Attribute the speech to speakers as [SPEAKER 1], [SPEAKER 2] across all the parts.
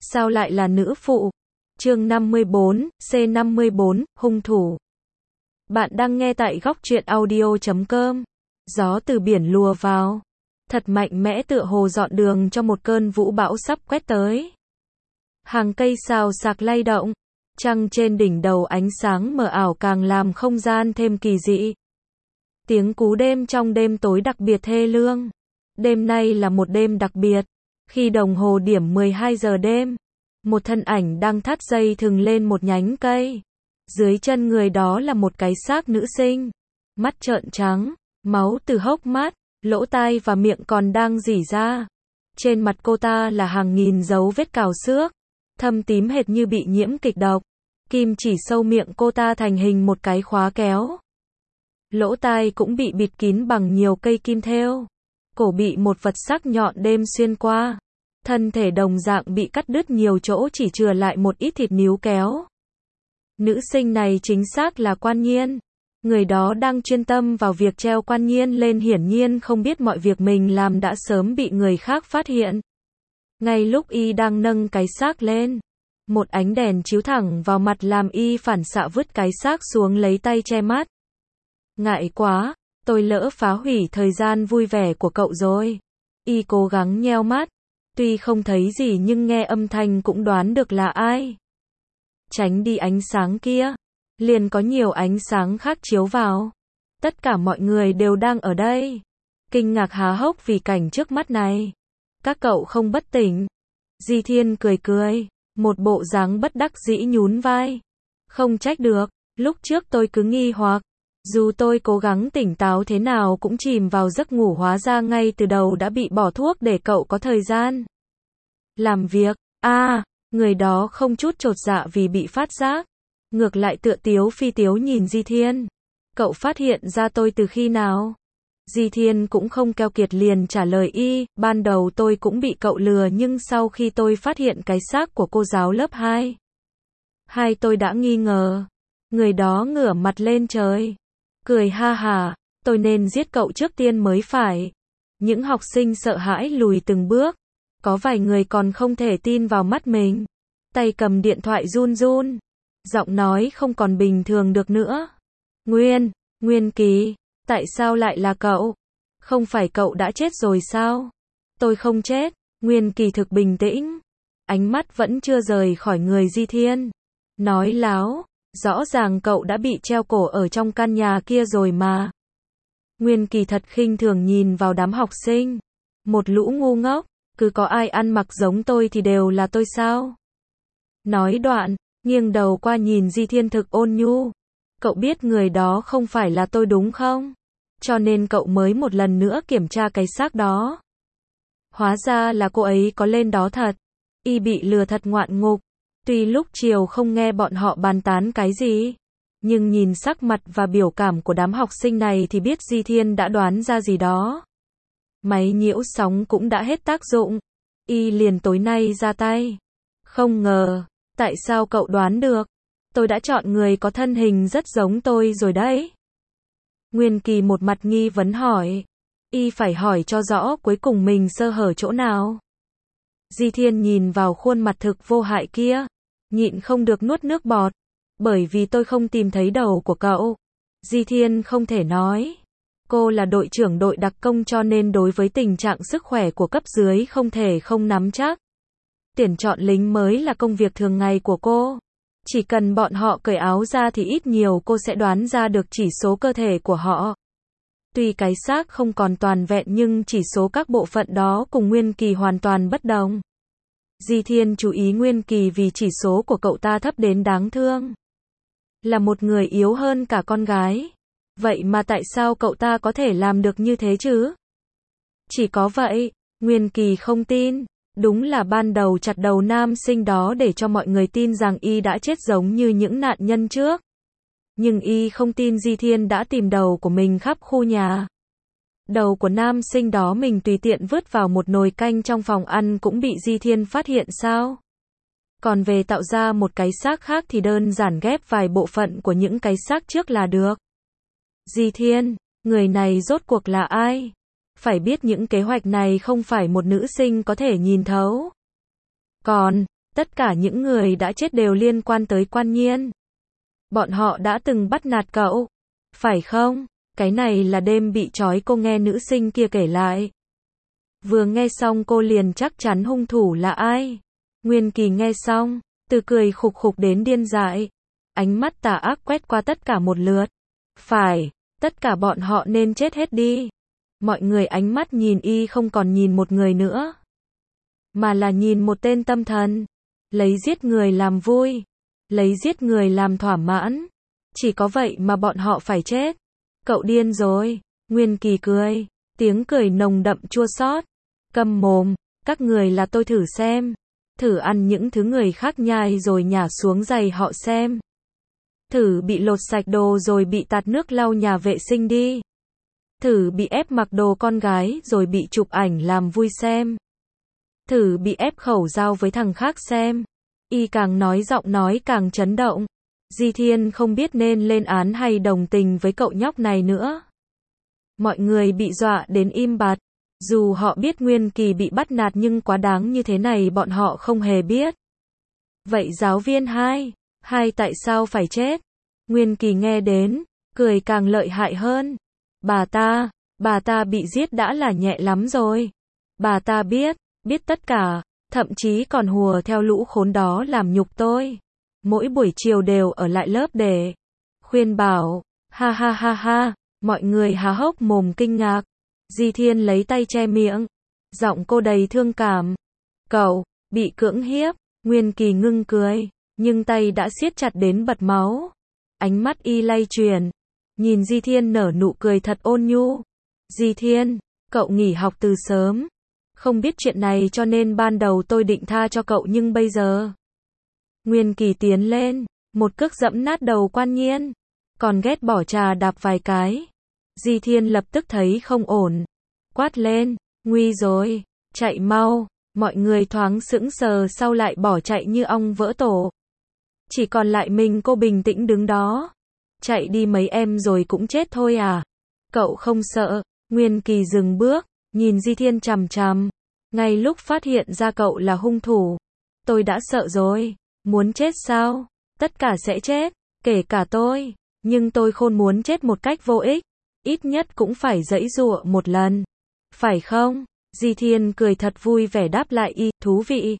[SPEAKER 1] sao lại là nữ phụ? Chương 54, C54, hung thủ. Bạn đang nghe tại góc truyện audio.com. Gió từ biển lùa vào, thật mạnh mẽ tựa hồ dọn đường cho một cơn vũ bão sắp quét tới. Hàng cây xào xạc lay động, trăng trên đỉnh đầu ánh sáng mờ ảo càng làm không gian thêm kỳ dị. Tiếng cú đêm trong đêm tối đặc biệt thê lương. Đêm nay là một đêm đặc biệt. Khi đồng hồ điểm 12 giờ đêm, một thân ảnh đang thắt dây thừng lên một nhánh cây. Dưới chân người đó là một cái xác nữ sinh. Mắt trợn trắng, máu từ hốc mắt, lỗ tai và miệng còn đang rỉ ra. Trên mặt cô ta là hàng nghìn dấu vết cào xước, thâm tím hệt như bị nhiễm kịch độc. Kim chỉ sâu miệng cô ta thành hình một cái khóa kéo. Lỗ tai cũng bị bịt kín bằng nhiều cây kim thêu. Cổ bị một vật sắc nhọn đêm xuyên qua. Thân thể đồng dạng bị cắt đứt nhiều chỗ, chỉ chừa lại một ít thịt níu kéo. Nữ sinh này chính xác là Quan Nhiên. Người đó đang chuyên tâm vào việc treo Quan Nhiên lên, hiển nhiên không biết mọi việc mình làm đã sớm bị người khác phát hiện. Ngay lúc y đang nâng cái xác lên, một ánh đèn chiếu thẳng vào mặt làm y phản xạ vứt cái xác xuống lấy tay che mắt. Ngại quá, tôi lỡ phá hủy thời gian vui vẻ của cậu rồi. Y cố gắng nheo mắt, tuy không thấy gì nhưng nghe âm thanh cũng đoán được là ai. Tránh đi ánh sáng kia, liền có nhiều ánh sáng khác chiếu vào. Tất cả mọi người đều đang ở đây, kinh ngạc há hốc vì cảnh trước mắt này. Các cậu không bất tỉnh? Di Thiên cười cười, một bộ dáng bất đắc dĩ nhún vai. Không trách được, lúc trước tôi cứ nghi hoặc. Dù tôi cố gắng tỉnh táo thế nào cũng chìm vào giấc ngủ, hóa ra ngay từ đầu đã bị bỏ thuốc để cậu có thời gian làm việc. Người đó không chút chột dạ vì bị phát giác. Ngược lại tựa tiếu phi tiếu nhìn Di Thiên. Cậu phát hiện ra tôi từ khi nào? Di Thiên cũng không keo kiệt liền trả lời y, ban đầu tôi cũng bị cậu lừa, nhưng sau khi tôi phát hiện cái xác của cô giáo lớp 2, tôi đã nghi ngờ. Người đó ngửa mặt lên trời, cười ha hả, tôi nên giết cậu trước tiên mới phải. Những học sinh sợ hãi lùi từng bước, có vài người còn không thể tin vào mắt mình. Tay cầm điện thoại run run, giọng nói không còn bình thường được nữa. Nguyên Kỳ, tại sao lại là cậu? Không phải cậu đã chết rồi sao? Tôi không chết. Nguyên Kỳ thực bình tĩnh, ánh mắt vẫn chưa rời khỏi người Di Thiên. Nói láo, rõ ràng cậu đã bị treo cổ ở trong căn nhà kia rồi mà. Nguyên Kỳ thật khinh thường nhìn vào đám học sinh. Một lũ ngu ngốc, cứ có ai ăn mặc giống tôi thì đều là tôi sao? Nói đoạn, nghiêng đầu qua nhìn Di Thiên thực ôn nhu. Cậu biết người đó không phải là tôi đúng không? Cho nên cậu mới một lần nữa kiểm tra cái xác đó. Hóa ra là cô ấy có lên đó thật. Y bị lừa thật ngoạn ngục. Tuy lúc chiều không nghe bọn họ bàn tán cái gì, nhưng nhìn sắc mặt và biểu cảm của đám học sinh này thì biết Di Thiên đã đoán ra gì đó. Máy nhiễu sóng cũng đã hết tác dụng. Y liền tối nay ra tay. Không ngờ, tại sao cậu đoán được? Tôi đã chọn người có thân hình rất giống tôi rồi đấy. Nguyên Kỳ một mặt nghi vấn hỏi. Y phải hỏi cho rõ cuối cùng mình sơ hở chỗ nào. Di Thiên nhìn vào khuôn mặt thực vô hại kia, nhịn không được nuốt nước bọt. Bởi vì tôi không tìm thấy đầu của cậu. Di Thiên không thể nói. Cô là đội trưởng đội đặc công cho nên đối với tình trạng sức khỏe của cấp dưới không thể không nắm chắc. Tuyển chọn lính mới là công việc thường ngày của cô. Chỉ cần bọn họ cởi áo ra thì ít nhiều cô sẽ đoán ra được chỉ số cơ thể của họ. Tuy cái xác không còn toàn vẹn nhưng chỉ số các bộ phận đó cùng Nguyên Kỳ hoàn toàn bất đồng. Di Thiên chú ý Nguyên Kỳ vì chỉ số của cậu ta thấp đến đáng thương. Là một người yếu hơn cả con gái. Vậy mà tại sao cậu ta có thể làm được như thế chứ? Chỉ có vậy, Nguyên Kỳ không tin. Đúng là ban đầu chặt đầu nam sinh đó để cho mọi người tin rằng y đã chết giống như những nạn nhân trước. Nhưng y không tin Di Thiên đã tìm đầu của mình khắp khu nhà. Đầu của nam sinh đó mình tùy tiện vứt vào một nồi canh trong phòng ăn cũng bị Di Thiên phát hiện sao? Còn về tạo ra một cái xác khác thì đơn giản ghép vài bộ phận của những cái xác trước là được. Di Thiên, người này rốt cuộc là ai? Phải biết những kế hoạch này không phải một nữ sinh có thể nhìn thấu. Tất cả những người đã chết đều liên quan tới Quan Nhiên. Bọn họ đã từng bắt nạt cậu. Phải không? Cái này là đêm bị trói cô nghe nữ sinh kia kể lại. Vừa nghe xong cô liền chắc chắn hung thủ là ai. Nguyên Kỳ nghe xong, từ cười khục khục đến điên dại. Ánh mắt tà ác quét qua tất cả một lượt. Phải, tất cả bọn họ nên chết hết đi. Mọi người ánh mắt nhìn y không còn nhìn một người nữa, mà là nhìn một tên tâm thần. Lấy giết người làm vui, lấy giết người làm thỏa mãn. Chỉ có vậy mà bọn họ phải chết. Cậu điên rồi. Nguyên Kỳ cười, tiếng cười nồng đậm chua xót. Câm mồm, các người là tôi thử xem. Thử ăn những thứ người khác nhai rồi nhả xuống giày họ xem. Thử bị lột sạch đồ rồi bị tạt nước lau nhà vệ sinh đi. Thử bị ép mặc đồ con gái rồi bị chụp ảnh làm vui xem. Thử bị ép khẩu giao với thằng khác xem. Y càng nói giọng nói càng chấn động. Di Thiên không biết nên lên án hay đồng tình với cậu nhóc này nữa. Mọi người bị dọa đến im bặt. Dù họ biết Nguyên Kỳ bị bắt nạt nhưng quá đáng như thế này bọn họ không hề biết. Vậy giáo viên hai tại sao phải chết? Nguyên Kỳ nghe đến, cười càng lợi hại hơn. Bà ta bị giết đã là nhẹ lắm rồi. Bà ta biết tất cả, thậm chí còn hùa theo lũ khốn đó làm nhục tôi. Mỗi buổi chiều đều ở lại lớp để khuyên bảo. Ha ha ha ha, mọi người há hốc mồm kinh ngạc. Di Thiên lấy tay che miệng. Giọng cô đầy thương cảm. Cậu, bị cưỡng hiếp. Nguyên Kỳ ngưng cười, nhưng tay đã siết chặt đến bật máu. Ánh mắt y lay chuyển. Nhìn Di Thiên nở nụ cười thật ôn nhu. Di Thiên, cậu nghỉ học từ sớm. Không biết chuyện này cho nên ban đầu tôi định tha cho cậu nhưng bây giờ. Nguyên Kỳ tiến lên, một cước dẫm nát đầu Quan Nhiên. Còn ghét bỏ trà đạp vài cái. Di Thiên lập tức thấy không ổn. Quát lên, nguy rồi, chạy mau. Mọi người thoáng sững sờ sau lại bỏ chạy như ong vỡ tổ. Chỉ còn lại mình cô bình tĩnh đứng đó. Chạy đi mấy em rồi cũng chết thôi à? Cậu không sợ? Nguyên Kỳ dừng bước, nhìn Di Thiên chằm chằm. Ngay lúc phát hiện ra cậu là hung thủ. Tôi đã sợ rồi. Muốn chết sao? Tất cả sẽ chết, kể cả tôi. Nhưng tôi không muốn chết một cách vô ích. Ít nhất cũng phải giãy giụa một lần. Phải không? Di Thiên cười thật vui vẻ đáp lại y, thú vị.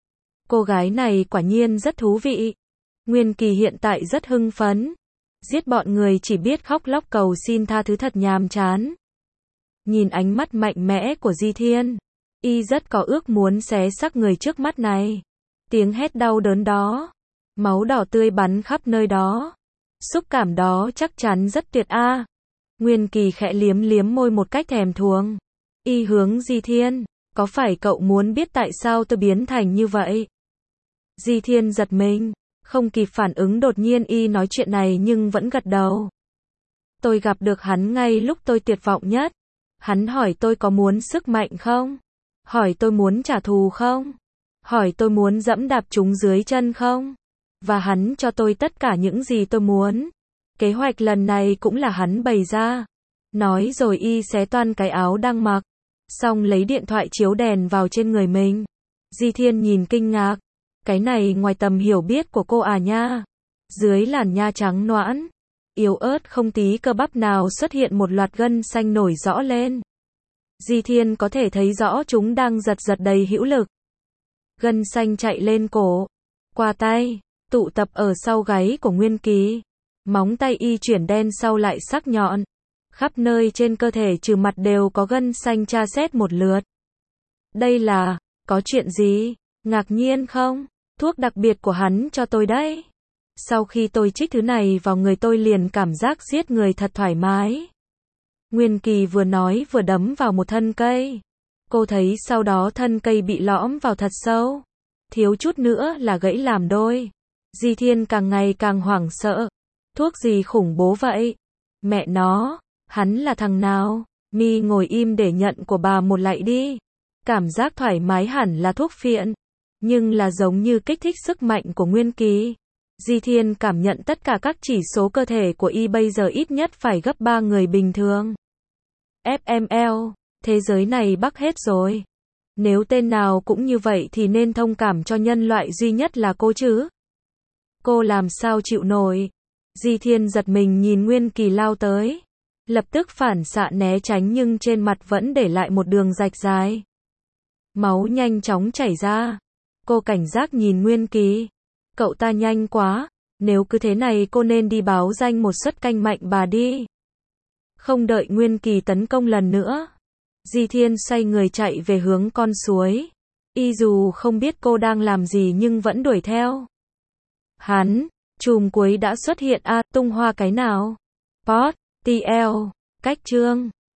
[SPEAKER 1] Cô gái này quả nhiên rất thú vị. Nguyên Kỳ hiện tại rất hưng phấn. Giết bọn người chỉ biết khóc lóc cầu xin tha thứ thật nhàm chán. Nhìn ánh mắt mạnh mẽ của Di Thiên, y rất có ước muốn xé xác người trước mắt này. Tiếng hét đau đớn đó, máu đỏ tươi bắn khắp nơi đó. Xúc cảm đó chắc chắn rất tuyệt a. Nguyên Kỳ khẽ liếm liếm môi một cách thèm thuồng. Y hướng Di Thiên, có phải cậu muốn biết tại sao tôi biến thành như vậy? Di Thiên giật mình, không kịp phản ứng đột nhiên y nói chuyện này nhưng vẫn gật đầu. Tôi gặp được hắn ngay lúc tôi tuyệt vọng nhất. Hắn hỏi tôi có muốn sức mạnh không? Hỏi tôi muốn trả thù không? Hỏi tôi muốn dẫm đạp chúng dưới chân không? Và hắn cho tôi tất cả những gì tôi muốn. Kế hoạch lần này cũng là hắn bày ra. Nói rồi y xé toan cái áo đang mặc. Xong lấy điện thoại chiếu đèn vào trên người mình. Di Thiên nhìn kinh ngạc. Cái này ngoài tầm hiểu biết của cô à nha. Dưới làn da trắng nõn, yếu ớt không tí cơ bắp nào xuất hiện một loạt gân xanh nổi rõ lên. Di Thiên có thể thấy rõ chúng đang giật giật đầy hữu lực. Gân xanh chạy lên cổ, qua tay, tụ tập ở sau gáy của Nguyên Kỳ. Móng tay y chuyển đen sau lại sắc nhọn. Khắp nơi trên cơ thể trừ mặt đều có gân xanh tra xét một lượt. Đây là, có chuyện gì? Ngạc nhiên không? Thuốc đặc biệt của hắn cho tôi đấy. Sau khi tôi trích thứ này vào người tôi liền cảm giác giết người thật thoải mái. Nguyên Kỳ vừa nói vừa đấm vào một thân cây. Cô thấy sau đó thân cây bị lõm vào thật sâu. Thiếu chút nữa là gãy làm đôi. Di Thiên càng ngày càng hoảng sợ. Thuốc gì khủng bố vậy? Mẹ nó, hắn là thằng nào? Mi ngồi im để nhận của bà một lạy đi. Cảm giác thoải mái hẳn là thuốc phiện. Nhưng là giống như kích thích sức mạnh của Nguyên Kỳ. Di Thiên cảm nhận tất cả các chỉ số cơ thể của y bây giờ ít nhất phải gấp 3 người bình thường. FML, thế giới này bắc hết rồi. Nếu tên nào cũng như vậy thì nên thông cảm cho nhân loại duy nhất là cô chứ. Cô làm sao chịu nổi. Di Thiên giật mình nhìn Nguyên Kỳ lao tới. Lập tức phản xạ né tránh nhưng trên mặt vẫn để lại một đường rạch dài. Máu nhanh chóng chảy ra. Cô cảnh giác nhìn Nguyên Kỳ. Cậu ta nhanh quá. Nếu cứ thế này cô nên đi báo danh một suất canh mạnh bà đi. Không đợi Nguyên Kỳ tấn công lần nữa. Di Thiên xoay người chạy về hướng con suối. Y dù không biết cô đang làm gì nhưng vẫn đuổi theo. Hắn, chùm cuối đã xuất hiện tung hoa cái nào? Pot, TL, cách chương.